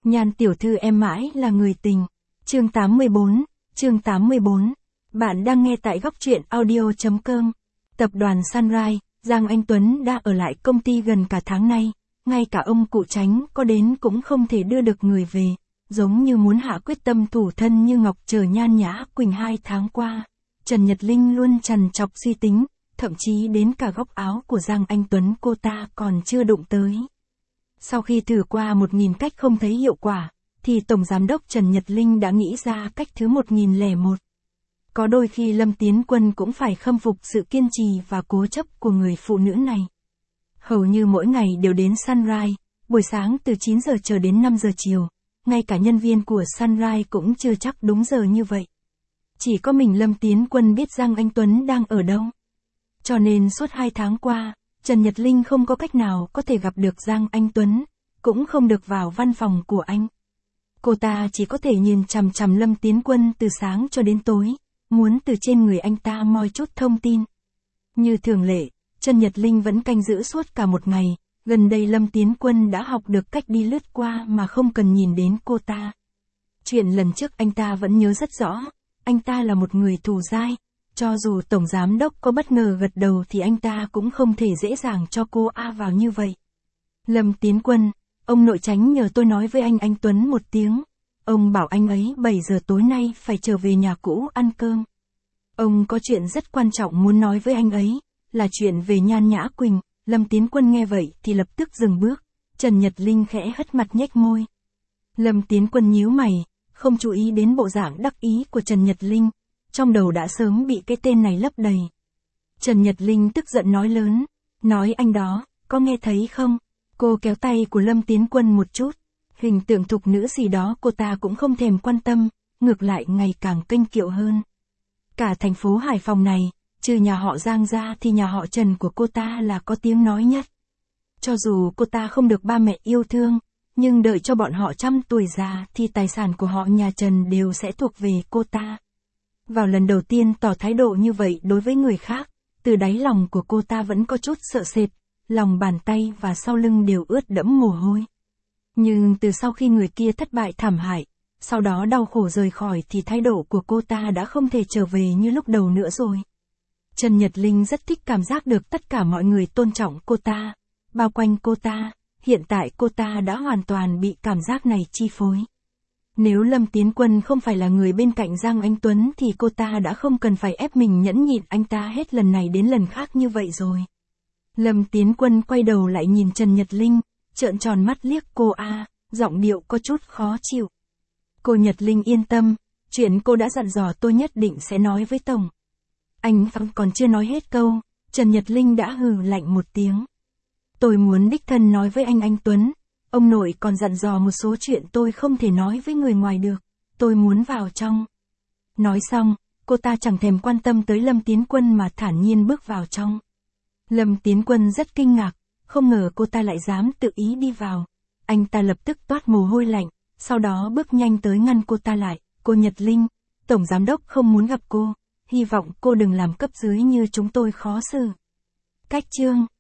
Nhan tiểu thư em mãi là người tình. Chương 84. Bạn đang nghe tại góc truyện audio.com. Tập đoàn Sunrise, Giang Anh Tuấn đã ở lại công ty gần cả tháng nay, ngay cả ông cụ Chánh có đến cũng không thể đưa được người về, giống như muốn hạ quyết tâm thủ thân như ngọc chờ Nhan Nhã Quỳnh 2 tháng qua. Trần Nhật Linh luôn trằn trọc suy tính, thậm chí đến cả góc áo của Giang Anh Tuấn cô ta còn chưa đụng tới. Sau khi thử qua 1000 cách không thấy hiệu quả, thì Tổng Giám đốc Trần Nhật Linh đã nghĩ ra cách thứ 1001. Có đôi khi Lâm Tiến Quân cũng phải khâm phục sự kiên trì và cố chấp của người phụ nữ này. Hầu như mỗi ngày đều đến Sunrise, buổi sáng từ 9 giờ chờ đến 5 giờ chiều, ngay cả nhân viên của Sunrise cũng chưa chắc đúng giờ như vậy. Chỉ có mình Lâm Tiến Quân biết Giang Anh Tuấn đang ở đâu. Cho nên suốt 2 tháng qua, Trần Nhật Linh không có cách nào có thể gặp được Giang Anh Tuấn, cũng không được vào văn phòng của anh. Cô ta chỉ có thể nhìn chằm chằm Lâm Tiến Quân từ sáng cho đến tối, muốn từ trên người anh ta moi chút thông tin. Như thường lệ, Trần Nhật Linh vẫn canh giữ suốt cả một ngày, gần đây Lâm Tiến Quân đã học được cách đi lướt qua mà không cần nhìn đến cô ta. Chuyện lần trước anh ta vẫn nhớ rất rõ, anh ta là một người thù dai. Cho dù Tổng Giám đốc có bất ngờ gật đầu thì anh ta cũng không thể dễ dàng cho cô vào như vậy. Lâm Tiến Quân, ông nội Chánh nhờ tôi nói với anh Tuấn một tiếng. Ông bảo anh ấy 7 giờ tối nay phải trở về nhà cũ ăn cơm. Ông có chuyện rất quan trọng muốn nói với anh ấy, là chuyện về Nhan Nhã Quỳnh. Lâm Tiến Quân nghe vậy thì lập tức dừng bước. Trần Nhật Linh khẽ hất mặt nhếch môi. Lâm Tiến Quân nhíu mày, không chú ý đến bộ dạng đắc ý của Trần Nhật Linh. Trong đầu đã sớm bị cái tên này lấp đầy. Trần Nhật Linh tức giận nói lớn, nói anh đó, có nghe thấy không? Cô kéo tay của Lâm Tiến Quân một chút, hình tượng thục nữ gì đó cô ta cũng không thèm quan tâm, ngược lại ngày càng kênh kiệu hơn. Cả thành phố Hải Phòng này, trừ nhà họ Giang ra thì nhà họ Trần của cô ta là có tiếng nói nhất. Cho dù cô ta không được ba mẹ yêu thương, nhưng đợi cho bọn họ trăm tuổi già thì tài sản của họ nhà Trần đều sẽ thuộc về cô ta. Vào lần đầu tiên tỏ thái độ như vậy đối với người khác, từ đáy lòng của cô ta vẫn có chút sợ sệt, lòng bàn tay và sau lưng đều ướt đẫm mồ hôi. Nhưng từ sau khi người kia thất bại thảm hại, sau đó đau khổ rời khỏi thì thái độ của cô ta đã không thể trở về như lúc đầu nữa rồi. Trần Nhật Linh rất thích cảm giác được tất cả mọi người tôn trọng cô ta, bao quanh cô ta, hiện tại cô ta đã hoàn toàn bị cảm giác này chi phối. Nếu Lâm Tiến Quân không phải là người bên cạnh Giang Anh Tuấn thì cô ta đã không cần phải ép mình nhẫn nhịn anh ta hết lần này đến lần khác như vậy rồi. Lâm Tiến Quân quay đầu lại nhìn Trần Nhật Linh, trợn tròn mắt liếc cô giọng điệu có chút khó chịu. Cô Nhật Linh yên tâm, chuyện cô đã dặn dò tôi nhất định sẽ nói với Tổng. Anh còn chưa nói hết câu, Trần Nhật Linh đã hừ lạnh một tiếng. Tôi muốn đích thân nói với anh Tuấn. Ông nội còn dặn dò một số chuyện tôi không thể nói với người ngoài được, tôi muốn vào trong. Nói xong, cô ta chẳng thèm quan tâm tới Lâm Tiến Quân mà thản nhiên bước vào trong. Lâm Tiến Quân rất kinh ngạc, không ngờ cô ta lại dám tự ý đi vào. Anh ta lập tức toát mồ hôi lạnh, sau đó bước nhanh tới ngăn cô ta lại. Cô Nhật Linh, Tổng Giám đốc không muốn gặp cô, hy vọng cô đừng làm cấp dưới như chúng tôi khó xử. Cách chương